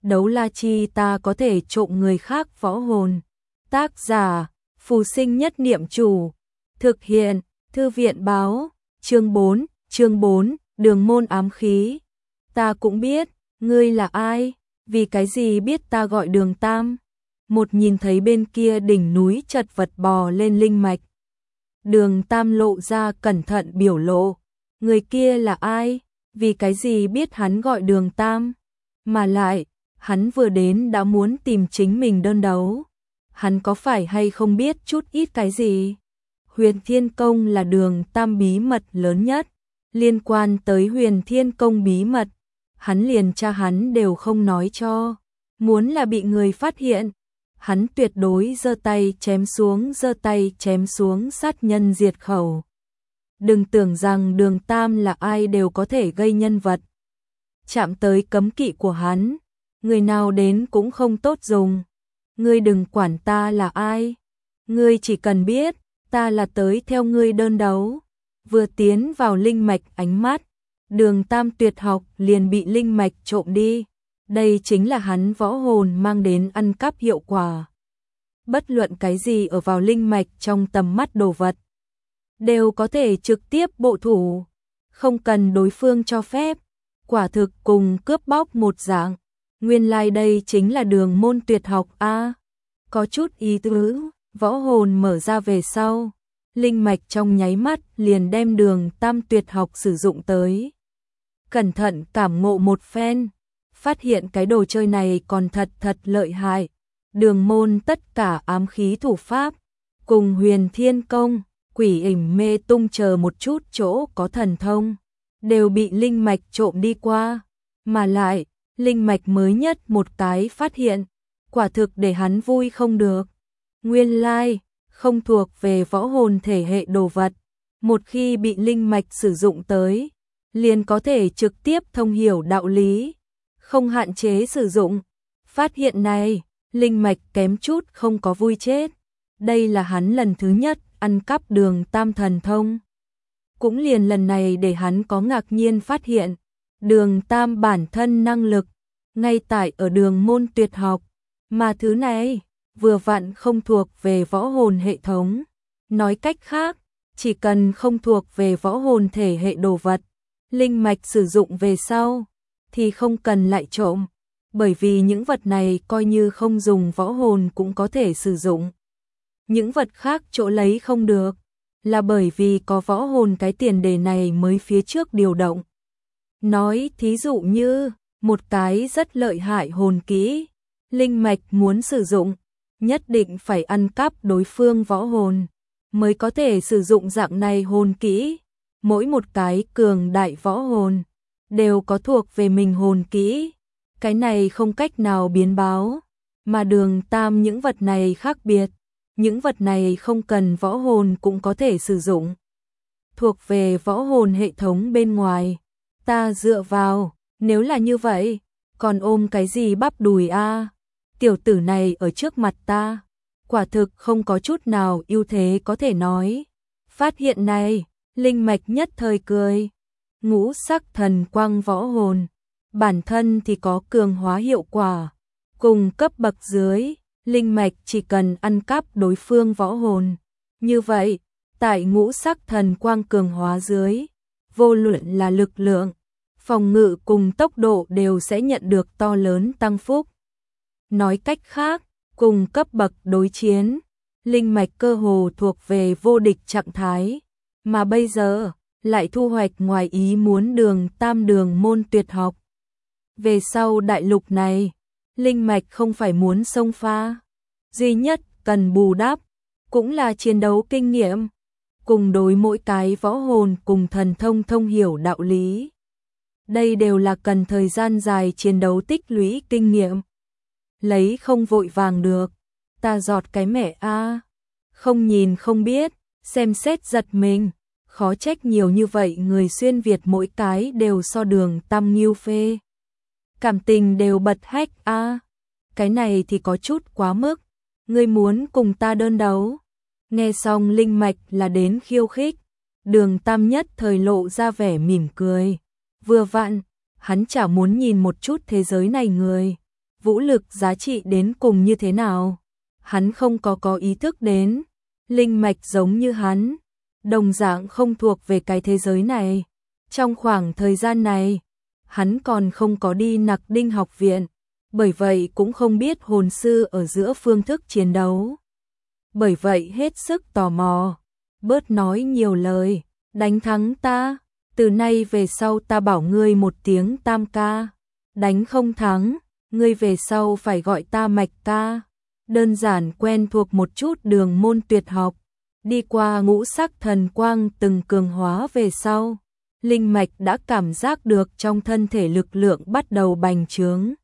đấu la chi ta có thể trộm người khác võ hồn. Tác giả, Phù Sinh Nhất Niệm Chủ. Thực hiện, Thư viện báo, chương 4, đường môn ám khí. Ta cũng biết, ngươi là ai, vì cái gì biết ta gọi Đường Tam. Một nhìn thấy bên kia đỉnh núi chật vật bò lên linh mạch. Đường Tam lộ ra cẩn thận biểu lộ. Người kia là ai, vì cái gì biết hắn gọi Đường Tam. Mà lại, hắn vừa đến đã muốn tìm chính mình đơn đấu. Hắn có phải hay không biết chút ít cái gì? Huyền Thiên Công là Đường Tam bí mật lớn nhất. Liên quan tới Huyền Thiên Công bí mật, hắn liền cha hắn đều không nói cho. Muốn là bị người phát hiện, hắn tuyệt đối giơ tay chém xuống sát nhân diệt khẩu. Đừng tưởng rằng Đường Tam là ai đều có thể gây nhân vật. Chạm tới cấm kỵ của hắn, người nào đến cũng không tốt dùng. Ngươi đừng quản ta là ai, ngươi chỉ cần biết ta là tới theo ngươi đơn đấu. Vừa tiến vào linh mạch ánh mắt, Đường Tam tuyệt học liền bị linh mạch trộm đi. Đây chính là hắn võ hồn mang đến ăn cắp hiệu quả. Bất luận cái gì ở vào linh mạch trong tầm mắt đồ vật, đều có thể trực tiếp bộ thủ, không cần đối phương cho phép. Quả thực cùng cướp bóc một dạng. Nguyên lai đây chính là đường môn tuyệt học a. Có chút ý tứ, võ hồn mở ra về sau, linh mạch trong nháy mắt liền đem Đường Tam tuyệt học sử dụng tới. Cẩn thận cảm ngộ một phen, phát hiện cái đồ chơi này còn thật lợi hại. Đường môn tất cả ám khí thủ pháp, cùng Huyền Thiên Công, Quỷ Ảnh Mê Tung chờ một chút chỗ có thần thông, đều bị linh mạch trộm đi qua. Mà lại, linh mạch mới nhất một cái phát hiện, quả thực để hắn vui không được. Nguyên lai, không thuộc về võ hồn thể hệ đồ vật, một khi bị linh mạch sử dụng tới, liền có thể trực tiếp thông hiểu đạo lý, không hạn chế sử dụng. Phát hiện này, linh mạch kém chút không có vui chết. Đây là hắn lần thứ nhất ăn cắp Đường Tam thần thông. Cũng liền lần này để hắn có ngạc nhiên phát hiện, Đường Tam bản thân năng lực, ngay tại ở đường môn tuyệt học, mà thứ này, vừa vặn không thuộc về võ hồn hệ thống. Nói cách khác, chỉ cần không thuộc về võ hồn thể hệ đồ vật, linh mạch sử dụng về sau, thì không cần lại trộm, bởi vì những vật này coi như không dùng võ hồn cũng có thể sử dụng. Những vật khác chỗ lấy không được, là bởi vì có võ hồn cái tiền đề này mới phía trước điều động. Nói thí dụ như, một cái rất lợi hại hồn kỹ, linh mạch muốn sử dụng, nhất định phải ăn cắp đối phương võ hồn, mới có thể sử dụng dạng này hồn kỹ. Mỗi một cái cường đại võ hồn, đều có thuộc về mình hồn kỹ. Cái này không cách nào biến báo, mà Đường Tam những vật này khác biệt. Những vật này không cần võ hồn cũng có thể sử dụng. Thuộc về võ hồn hệ thống bên ngoài, ta dựa vào, nếu là như vậy, còn ôm cái gì bắp đùi a? Tiểu tử này ở trước mặt ta, quả thực không có chút nào ưu thế có thể nói. Phát hiện này, linh mạch nhất thời cười. Ngũ sắc thần quang võ hồn, bản thân thì có cường hóa hiệu quả, cùng cấp bậc dưới, linh mạch chỉ cần ăn cắp đối phương võ hồn. Như vậy, tại ngũ sắc thần quang cường hóa dưới, vô luận là lực lượng, phòng ngự cùng tốc độ đều sẽ nhận được to lớn tăng phúc. Nói cách khác, cùng cấp bậc đối chiến, linh mạch cơ hồ thuộc về vô địch trạng thái, mà bây giờ lại thu hoạch ngoài ý muốn Đường Tam đường môn tuyệt học. Về sau đại lục này, linh mạch không phải muốn xông pha, duy nhất cần bù đắp cũng là chiến đấu kinh nghiệm, cùng đối mỗi cái võ hồn cùng thần thông thông hiểu đạo lý. Đây đều là cần thời gian dài chiến đấu tích lũy kinh nghiệm. Lấy không vội vàng được, ta giọt cái mẹ a. Không nhìn không biết, xem xét giật mình, khó trách nhiều như vậy người xuyên Việt mỗi cái đều so Đường Tam nghiêu phê. Cảm tình đều bật hách a. Cái này thì có chút quá mức, ngươi muốn cùng ta đơn đấu. Nghe xong linh mạch là đến khiêu khích, Đường Tam nhất thời lộ ra vẻ mỉm cười. Vừa vặn, hắn chả muốn nhìn một chút thế giới này người. vũ lực giá trị đến cùng như thế nào. Hắn không có ý thức đến, linh mạch giống như hắn, đồng dạng không thuộc về cái thế giới này. Trong khoảng thời gian này, hắn còn không có đi Nặc Đinh học viện, bởi vậy cũng không biết hồn sư ở giữa phương thức chiến đấu. Bởi vậy hết sức tò mò, bớt nói nhiều lời, đánh thắng ta, từ nay về sau ta bảo ngươi một tiếng Tam ca, đánh không thắng, ngươi về sau phải gọi ta Mạch ca. Đơn giản quen thuộc một chút đường môn tuyệt học, đi qua ngũ sắc thần quang từng cường hóa về sau, linh mạch đã cảm giác được trong thân thể lực lượng bắt đầu bành trướng.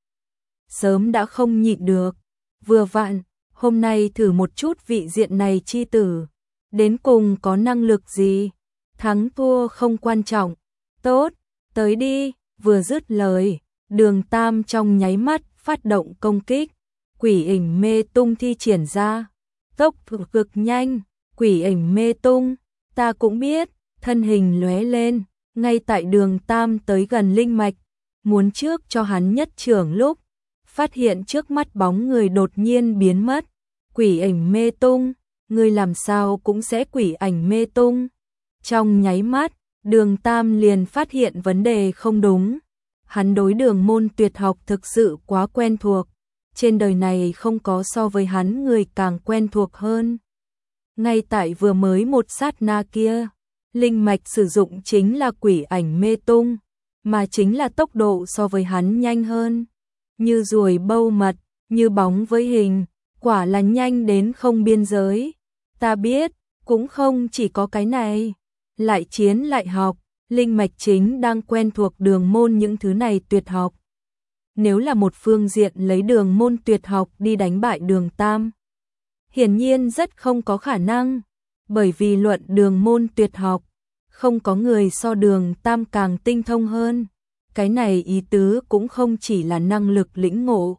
Sớm đã không nhịn được, vừa vặn, hôm nay thử một chút vị diện này chi tử, đến cùng có năng lực gì, thắng thua không quan trọng, tốt, tới đi, vừa dứt lời, Đường Tam trong nháy mắt phát động công kích, quỷ ảnh mê tung thi triển ra, tốc độ cực nhanh, quỷ ảnh mê tung, ta cũng biết, thân hình lóe lên, ngay tại Đường Tam tới gần linh mạch, muốn trước cho hắn nhất trưởng lúc, phát hiện trước mắt bóng người đột nhiên biến mất, quỷ ảnh mê tung, người làm sao cũng sẽ quỷ ảnh mê tung. Trong nháy mắt, Đường Tam liền phát hiện vấn đề không đúng, hắn đối đường môn tuyệt học thực sự quá quen thuộc, trên đời này không có so với hắn người càng quen thuộc hơn. Ngay tại vừa mới một sát na kia, linh mạch sử dụng chính là quỷ ảnh mê tung, mà chính là tốc độ so với hắn nhanh hơn. Như ruồi bâu mật, như bóng với hình, quả là nhanh đến không biên giới. Ta biết, cũng không chỉ có cái này. Lại chiến lại học, linh mạch chính đang quen thuộc đường môn những thứ này tuyệt học. Nếu là một phương diện lấy đường môn tuyệt học đi đánh bại Đường Tam, hiển nhiên rất không có khả năng, bởi vì luận đường môn tuyệt học, không có người so Đường Tam càng tinh thông hơn. Cái này ý tứ cũng không chỉ là năng lực lĩnh ngộ,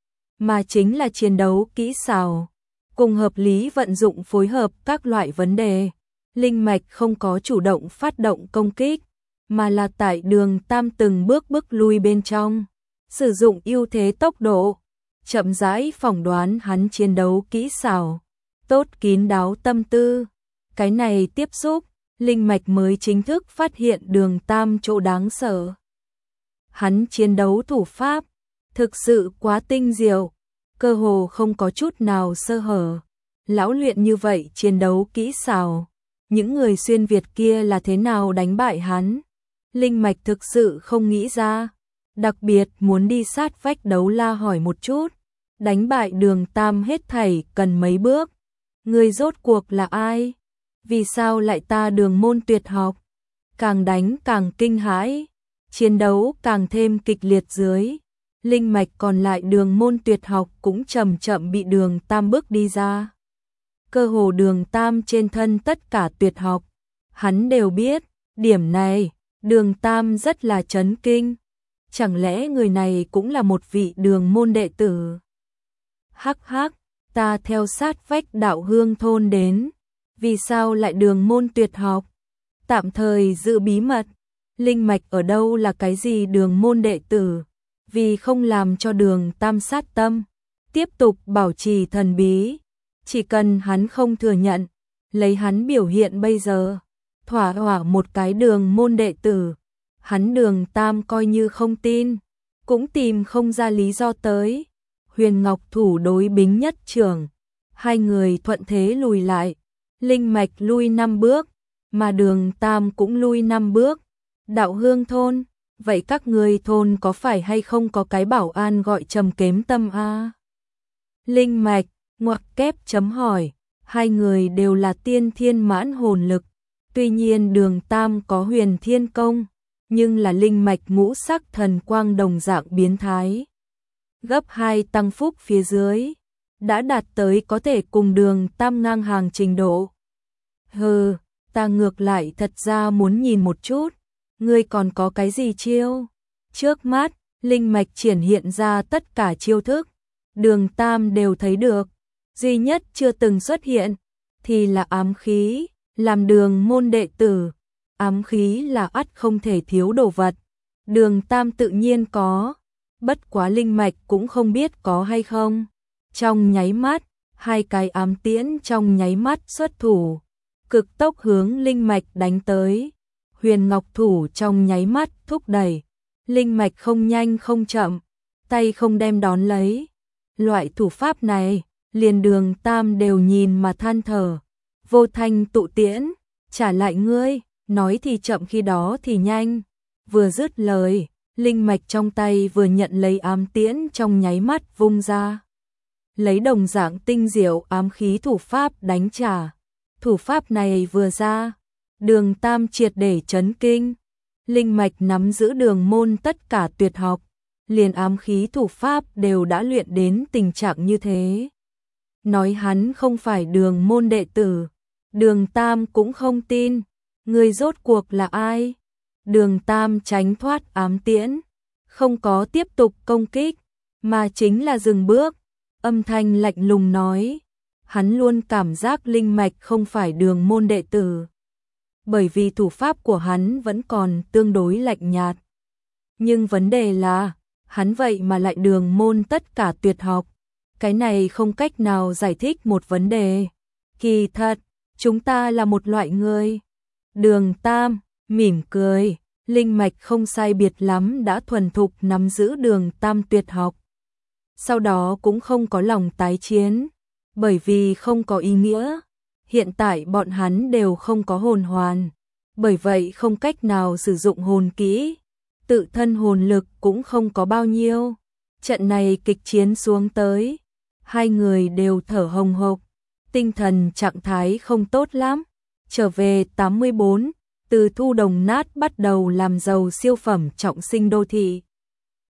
mà chính là chiến đấu kỹ xảo, cùng hợp lý vận dụng phối hợp các loại vấn đề. Linh mạch không có chủ động phát động công kích, mà là tại Đường Tam từng bước bước lui bên trong, sử dụng ưu thế tốc độ, chậm rãi phỏng đoán hắn chiến đấu kỹ xảo, tốt kín đáo tâm tư. Cái này tiếp xúc, linh mạch mới chính thức phát hiện Đường Tam chỗ đáng sợ. Hắn chiến đấu thủ pháp, thực sự quá tinh diệu, cơ hồ không có chút nào sơ hở. Lão luyện như vậy chiến đấu kỹ xảo, những người xuyên Việt kia là thế nào đánh bại hắn? Linh mạch thực sự không nghĩ ra, đặc biệt muốn đi sát vách đấu la hỏi một chút, đánh bại Đường Tam hết thảy cần mấy bước? Người rốt cuộc là ai? Vì sao lại ta đường môn tuyệt học? Càng đánh càng kinh hãi, chiến đấu càng thêm kịch liệt dưới, linh mạch còn lại đường môn tuyệt học cũng chậm chậm bị Đường Tam bước đi ra. Cơ hồ Đường Tam trên thân tất cả tuyệt học, hắn đều biết, điểm này, Đường Tam rất là chấn kinh. Chẳng lẽ người này cũng là một vị đường môn đệ tử? Hắc hắc, ta theo sát vách đạo hương thôn đến, vì sao lại đường môn tuyệt học? Tạm thời giữ bí mật, linh mạch ở đâu là cái gì đường môn đệ tử, vì không làm cho Đường Tam sát tâm, tiếp tục bảo trì thần bí. Chỉ cần hắn không thừa nhận, lấy hắn biểu hiện bây giờ, thỏa hỏa một cái đường môn đệ tử, hắn Đường Tam coi như không tin, cũng tìm không ra lý do tới. Huyền Ngọc thủ đối Bính Nhất Trưởng, hai người thuận thế lùi lại, linh mạch lui 5 bước, mà Đường Tam cũng lui 5 bước. Đạo hương thôn, vậy các người thôn có phải hay không có cái bảo an gọi Trầm Kém Tâm a? Linh mạch ngoặc kép chấm hỏi, hai người đều là tiên thiên mãn hồn lực, tuy nhiên Đường Tam có huyền thiên công, nhưng là linh mạch ngũ sắc thần quang đồng dạng biến thái. Gấp 2 tăng phúc phía dưới, đã đạt tới có thể cùng Đường Tam ngang hàng trình độ. Hừ, ta ngược lại thật ra muốn nhìn một chút, ngươi còn có cái gì chiêu? Trước mắt, linh mạch triển hiện ra tất cả chiêu thức, Đường Tam đều thấy được, duy nhất chưa từng xuất hiện, thì là ám khí, làm đường môn đệ tử. Ám khí là ắt không thể thiếu đồ vật, Đường Tam tự nhiên có, bất quá linh mạch cũng không biết có hay không. Trong nháy mắt, hai cái ám tiễn trong nháy mắt xuất thủ, cực tốc hướng linh mạch đánh tới. Huyền Ngọc thủ trong nháy mắt thúc đẩy, linh mạch không nhanh không chậm, tay không đem đón lấy. Loại thủ pháp này, liền Đường Tam đều nhìn mà than thở. Vô thanh tụ tiễn, trả lại ngươi, nói thì chậm khi đó thì nhanh. Vừa dứt lời, linh mạch trong tay vừa nhận lấy ám tiễn trong nháy mắt vung ra. Lấy đồng dạng tinh diệu ám khí thủ pháp đánh trả. Thủ pháp này vừa ra, Đường Tam triệt để chấn kinh. Linh mạch nắm giữ Đường môn tất cả tuyệt học, liền ám khí thủ pháp đều đã luyện đến tình trạng như thế. Nói hắn không phải Đường môn đệ tử, Đường Tam cũng không tin. Người rốt cuộc là ai? Đường Tam tránh thoát ám tiễn, không có tiếp tục công kích, mà chính là dừng bước, âm thanh lạnh lùng nói. Hắn luôn cảm giác linh mạch không phải Đường môn đệ tử, bởi vì thủ pháp của hắn vẫn còn tương đối lạnh nhạt. Nhưng vấn đề là, hắn vậy mà lại Đường môn tất cả tuyệt học. Cái này không cách nào giải thích một vấn đề. Kỳ thật, chúng ta là một loại người. Đường Tam mỉm cười, linh mạch không sai biệt lắm đã thuần thục nắm giữ Đường Tam tuyệt học. Sau đó cũng không có lòng tái chiến, bởi vì không có ý nghĩa. Hiện tại bọn hắn đều không có hồn hoàn, bởi vậy không cách nào sử dụng hồn kỹ, tự thân hồn lực cũng không có bao nhiêu. Trận này kịch chiến xuống tới, hai người đều thở hồng hộc, tinh thần trạng thái không tốt lắm. Trở về 84, từ thu đồng nát bắt đầu làm giàu siêu phẩm trọng sinh đô thị.